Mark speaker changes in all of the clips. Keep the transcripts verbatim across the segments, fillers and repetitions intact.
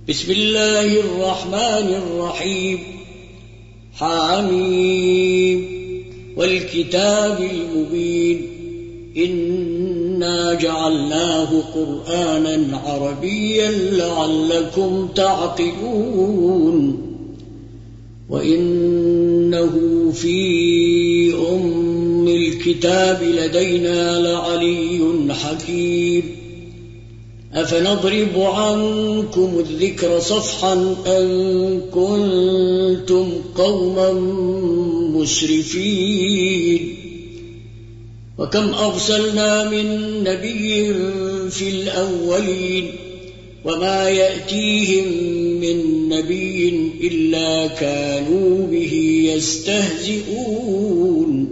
Speaker 1: بسم الله الرحمن الرحيم. حميم والكتاب المبين إنا جعلناه قرآنا عربيا لعلكم تعقلون وإنه في أم الكتاب لدينا لعلي حكيم. أفنضرب عنكم الذكر صفحا أن كنتم قوما مسرفين وكم أرسلنا من نبي في الأولين وما يأتيهم من نبي إلا كانوا به يستهزئون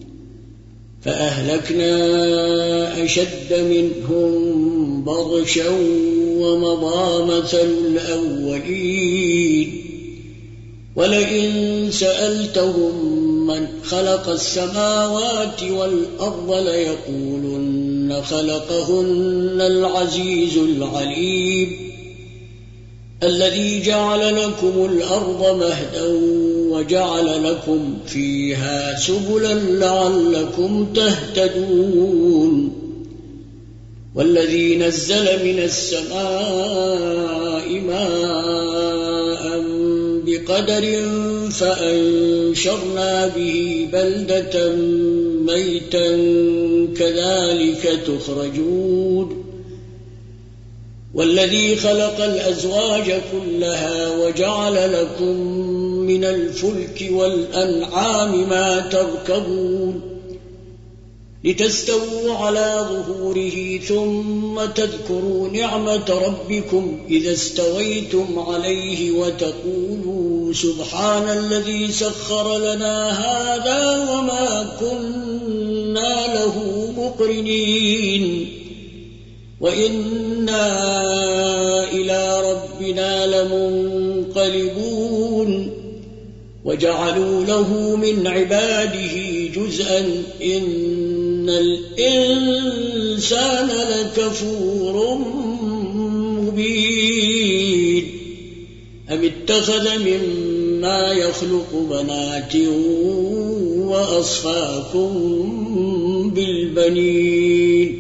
Speaker 1: فأهلكنا أشد منهم بطشا ومضى مثل الأولين ولئن سألتهم من خلق السماوات والأرض ليقولن خلقهن العزيز العليم الذي جعل لكم الأرض مهدا وجعل لكم فيها سبلا لعلكم تهتدون والذي نزل من السماء ماء بقدر فأنشرنا به بلدة ميتا كذلك تخرجون والذي خلق الأزواج كلها وجعل لكم من الفلك والأنعام ما تركبون لتستووا على ظهوره ثم تذكروا نعمة ربكم إذا استويتم عليه وتقولوا سبحان الذي سخر لنا هذا وما كنا له مقرنين وإنا إلى ربنا لمنقلبون وجعلوا له من عباده جزءا إن الإنسان لكفور مبين أم اتخذ مما يخلق بنات وأصفاكم بالبنين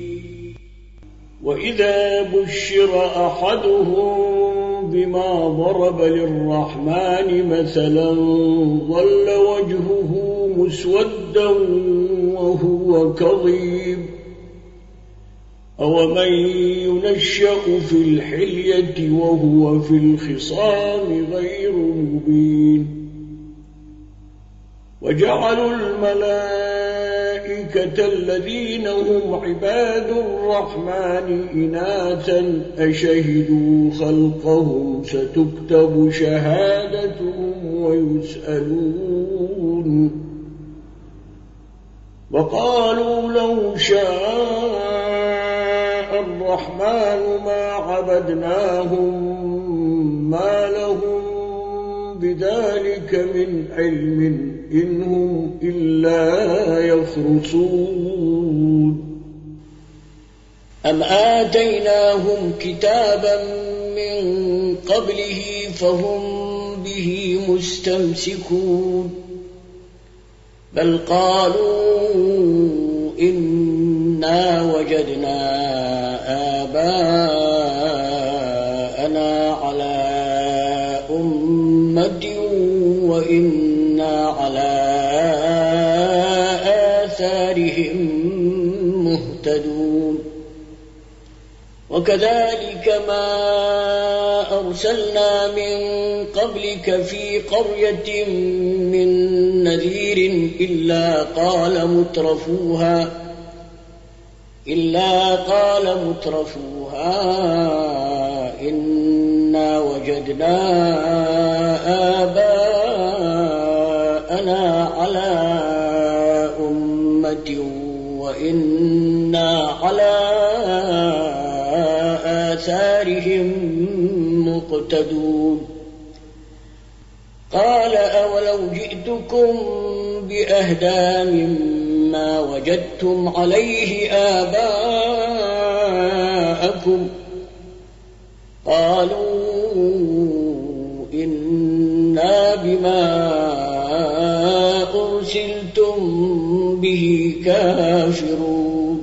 Speaker 1: وإذا بشر أحدهم بما ضرب للرحمن مثلا ظل وجهه مسودا وهو كظيم أومن ينشأ في الحلية وهو في الخصام غير مبين وجعلوا الملائكة الذين هم عباد الرحمن إناثا أشهدوا خلقهم ستكتب شهادتهم ويسألون وقالوا لو شاء الرحمن ما عبدناهم ما لهم بذلك من علم إن هم إلا يخرصون أم آتيناهم كتابا من قبله فهم به مستمسكون بل قالوا إنا وجدنا آباءنا على أمة وإنا على آثارهم مهتدون وكذلك ما أرسلنا من قبلك في قرية من نذير إلا قال مترفوها إلا قال مترفوها إنا وجدنا آباءنا على أمة وإنا على آثارهم مقتدون قال أولو جئتكم بأهدى مما وجدتم عليه آباءكم قالوا إنا بما أرسلتم به كافرون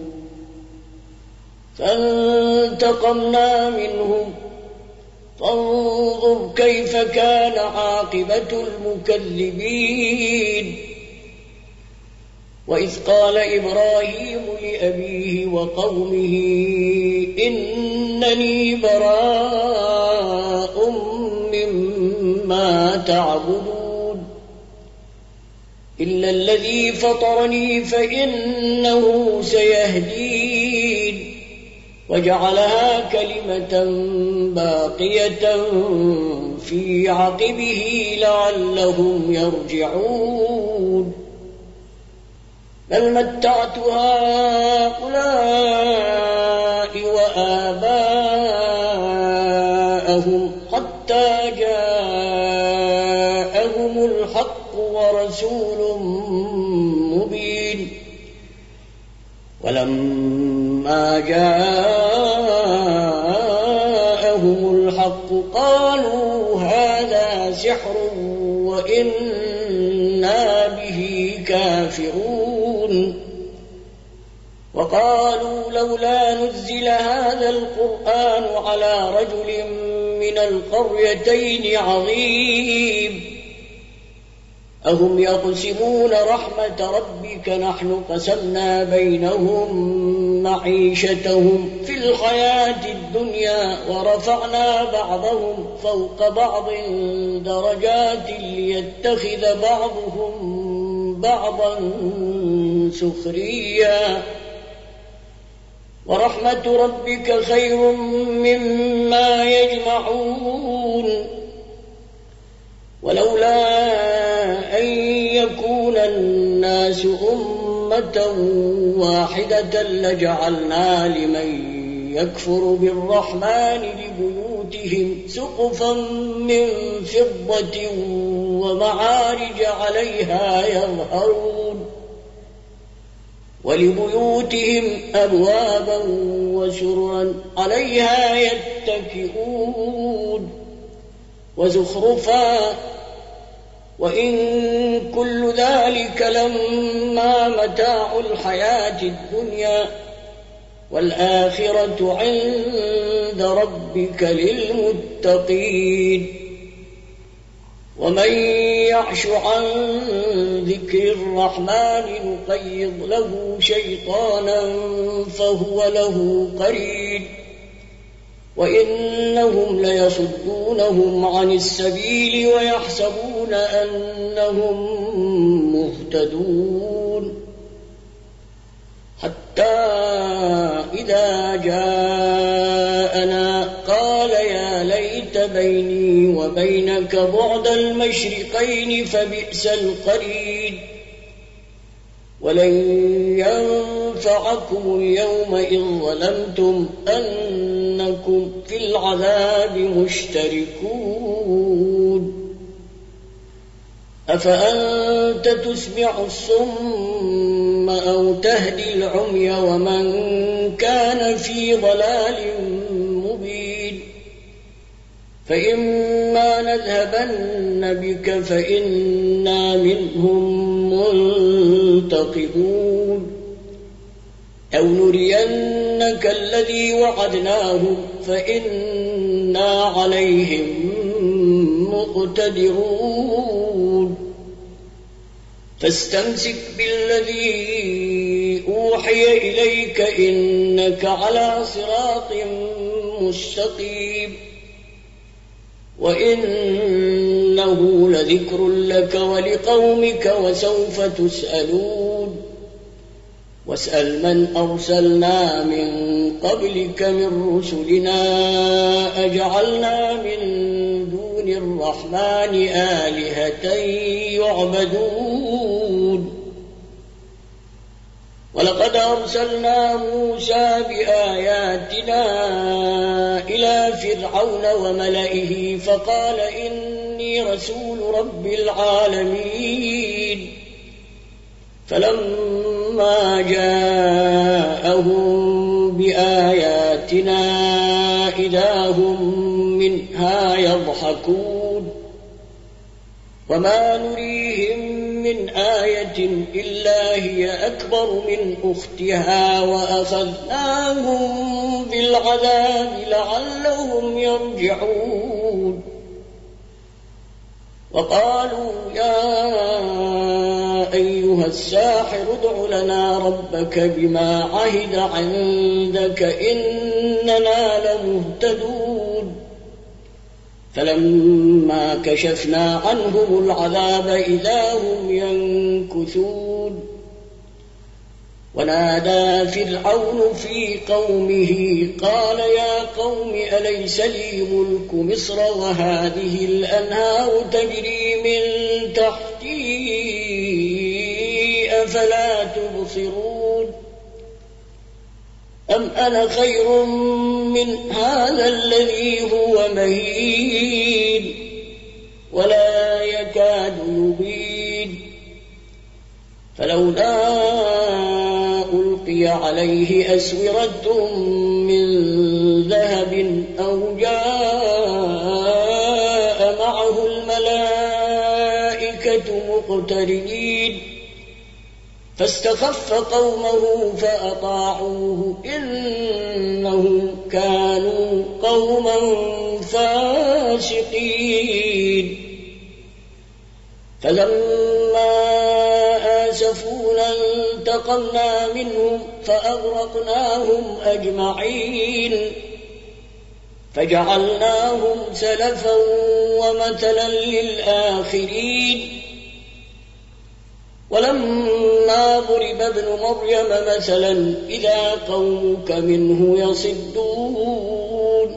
Speaker 1: فانتقمنا منهم فانظر كيف كان عاقبة المكذبين وإذ قال إبراهيم لأبيه وقومه إنني براء مما تعبدون إلا الذي فطرني فإنه سيهدين وجعلها كلمة باقية في عقبه لعلهم يرجعون بل متعت هؤلاء وآباءهم حتى جاءهم الحق ورسول مبين ولما جاءهم الحق قالوا هذا سحر وإنا به كافرون وقالوا لولا نزل هذا القرآن على رجل من القريتين عظيم أهم يقسمون رحمة ربك نحن قسمنا بينهم معيشتهم في الحياة الدنيا ورفعنا بعضهم فوق بعض درجات ليتخذ بعضهم بعضا سخريا ورحمة ربك خير مما يجمعون ولولا أن يكون الناس أمة واحدة لجعلنا لمن يكفر بالرحمن لبيوتهم سقفا من فضة ومعارج عليها يظهرون ولبيوتهم أبوابا وسررا عليها يتكئون وزخرفا وإن كل ذلك لما متاع الحياة الدنيا والآخرة عند ربك للمتقين ومن يعش عن ذكر الرحمن نقيض له شيطانا فهو له قرين وإنهم ليصدونهم عن السبيل ويحسبون أنهم مهتدون حتى إذا جاءنا قال يا ليت بيني وبينك بعد المشرقين فبئس القرين ولن ينفعكم اليوم إن ظلمتم أنكم في العذاب مشتركون أفأنت تسمع الصم أو تهدي العمي ومن كان في ضلال مبين فإما نذهبن بك فإنا منهم منتقمون أو نرينك الذي وعدناهم فإنا عليهم مقتدرون فاستمسك بالذي أوحي إليك إنك على صراط مستقيم وإنه لذكر لك ولقومك وسوف تسألون واسأل من أرسلنا من قبلك من رسلنا أجعلنا من دون الرحمن آلهة يعبدون ولقد أرسلنا موسى بآياتنا إلى فرعون وملئه فقال إني رسول رب العالمين فلما جاءهم بآياتنا إذا هم منها يضحكون وما نريهم من آية إلا هي أكبر من أختها وأخذناهم بالعذاب لعلهم يرجعون وقالوا يا أيها الساحر ادع لنا ربك بما عهد عندك إننا لمهتدون فلما كشفنا عنهم العذاب إذا هم ينكثون ونادى فرعون في قومه قال يا قوم أليس لي ملك مصر وهذه الأنهار تجري من تحتي أفلا تبصرون أم أنا خير من هذا الذي هو مهين ولا يكاد يبين فلولا ألقي عليه أسورة من ذهب أو جاء معه الملائكة مقترنين فاستخف قومه فأطاعوه إنهم كانوا قوما فاسقين فلما آسفونا انتقمنا منهم فأغرقناهم أجمعين فجعلناهم سلفا ومثلا للآخرين ولما ضرب ابن مريم مثلا إذا قومك منه يصدون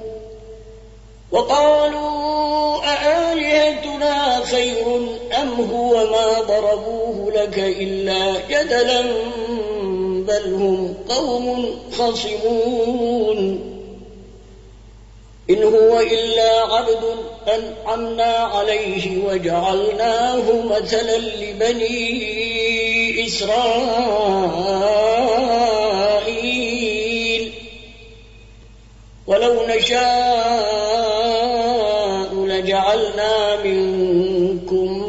Speaker 1: وقالوا أآلهتنا خير أم هو ما ضربوه لك إلا جدلا بل هم قوم خصمون إن هو إلا عبد أنعمنا عليه وجعلناه مثلا لبني إسرائيل ولو نشاء لجعلنا منكم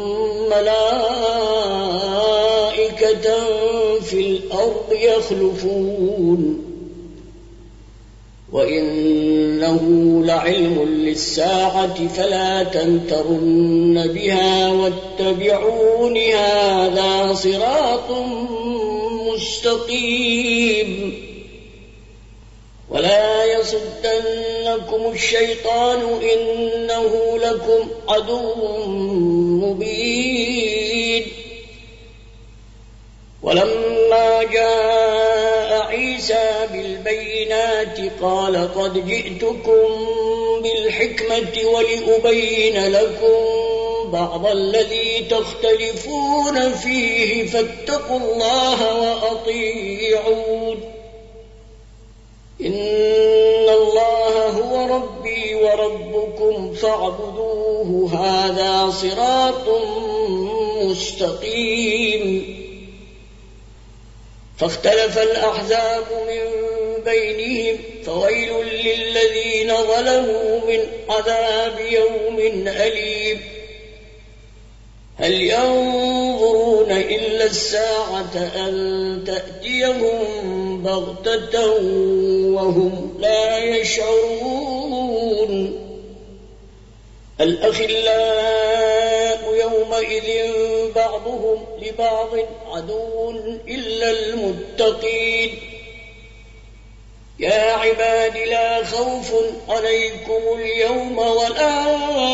Speaker 1: ملائكة في الأرض يخلفون وإنه لعلم للساعة فلا تمترن بها واتبعون هذا صراط مستقيم ولا يصدنكم الشيطان إنه لكم عدو مبين ولما جاء عيسى بالبينات قال قد جئتكم بالحكمة ولأبين لكم بعض الذي تختلفون فيه فاتقوا الله وأطيعون إن الله هو ربي وربكم فاعبدوه هذا صراط مستقيم فاختلف الأحزاب من بينهم فويل للذين ظلموا من عذاب يوم أليم هل ينظرون إلا الساعة أن تأتيهم بغتة وهم لا يشعرون الأخلاء يومئذ بعضهم لبعض عدو إلا المتقين يا عباد لا خوف عليكم اليوم ولا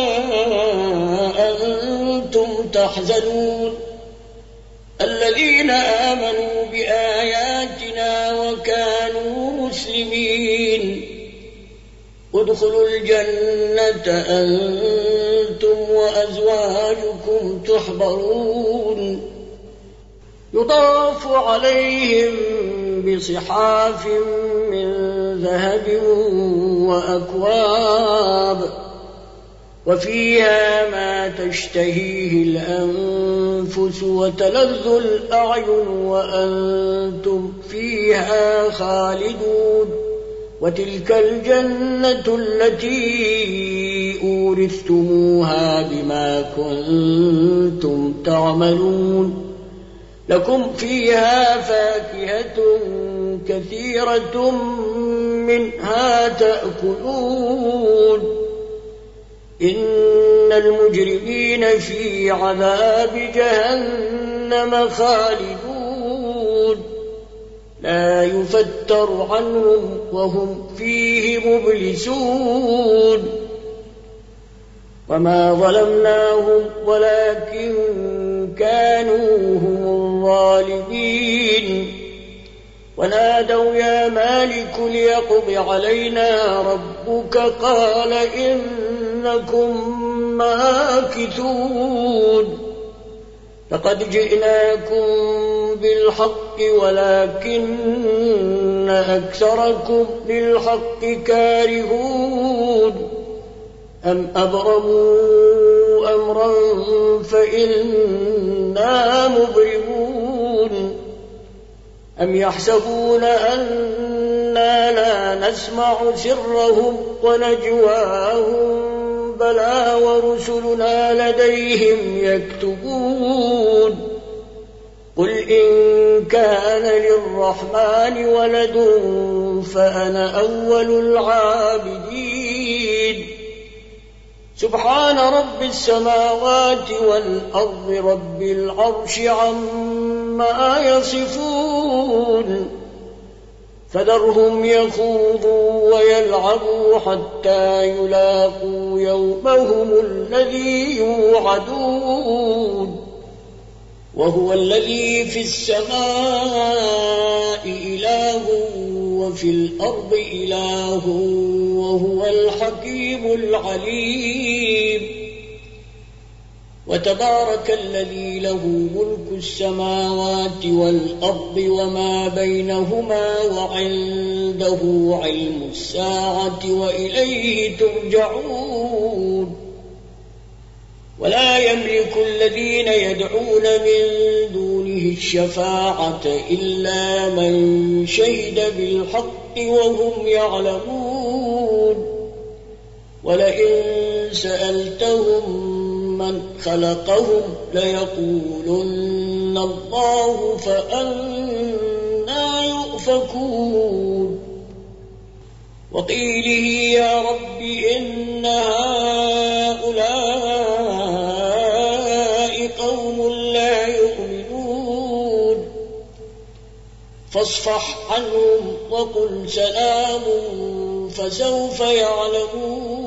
Speaker 1: أنتم تحزنون الذين آمنوا بآياتنا وكانوا مسلمين ادخلوا الجنة أنتم وأزواجكم تحبرون يطاف عليهم بصحاف من ذهب وأكواب وفيها ما تشتهيه الأنفس وتلذ الأعين وأنتم فيها خالدون وتلك الجنة التي أورثتموها بما كنتم تعملون لكم فيها فاكهة كثيرة منها تأكلون إن المجرمين في عذاب جهنم خالدون لا يفتر عنهم وهم فيه مبلسون وما ظلمناهم ولكن كانوا هم الظالمين ونادوا يا مالك ليقض علينا ربك قال إنكم ماكثون لقد جئناكم بالحق ولكن أكثركم بالحق كارهون أم أبرموا أمرا فإنا مبرمون أم يحسبون أنا لا نسمع سرهم ونجواهم بلى ورسلنا لديهم يكتبون قل إن كان للرحمن ولد فأنا أول العابدين سبحان رب السماوات والأرض رب العرش عما يصفون فذرهم يخوضوا ويلعبوا حتى يلاقوا يومهم الذي يوعدون وهو الذي في السماء إله وفي الأرض إله وهو الحكيم العليم وتبارك الذي له ملك السماوات والأرض وما بينهما وعنده علم الساعة وإليه ترجعون ولا يملك الذين يدعون من دونه الشفاعة إلا من شهد بالحق وهم يعلمون ولئن سألتهم من خلقهم ليقولن الله فأنى يؤفكون وقيله يا رب إن هؤلاء قوم لا يؤمنون فاصفح عنهم وقل سلام فسوف يعلمون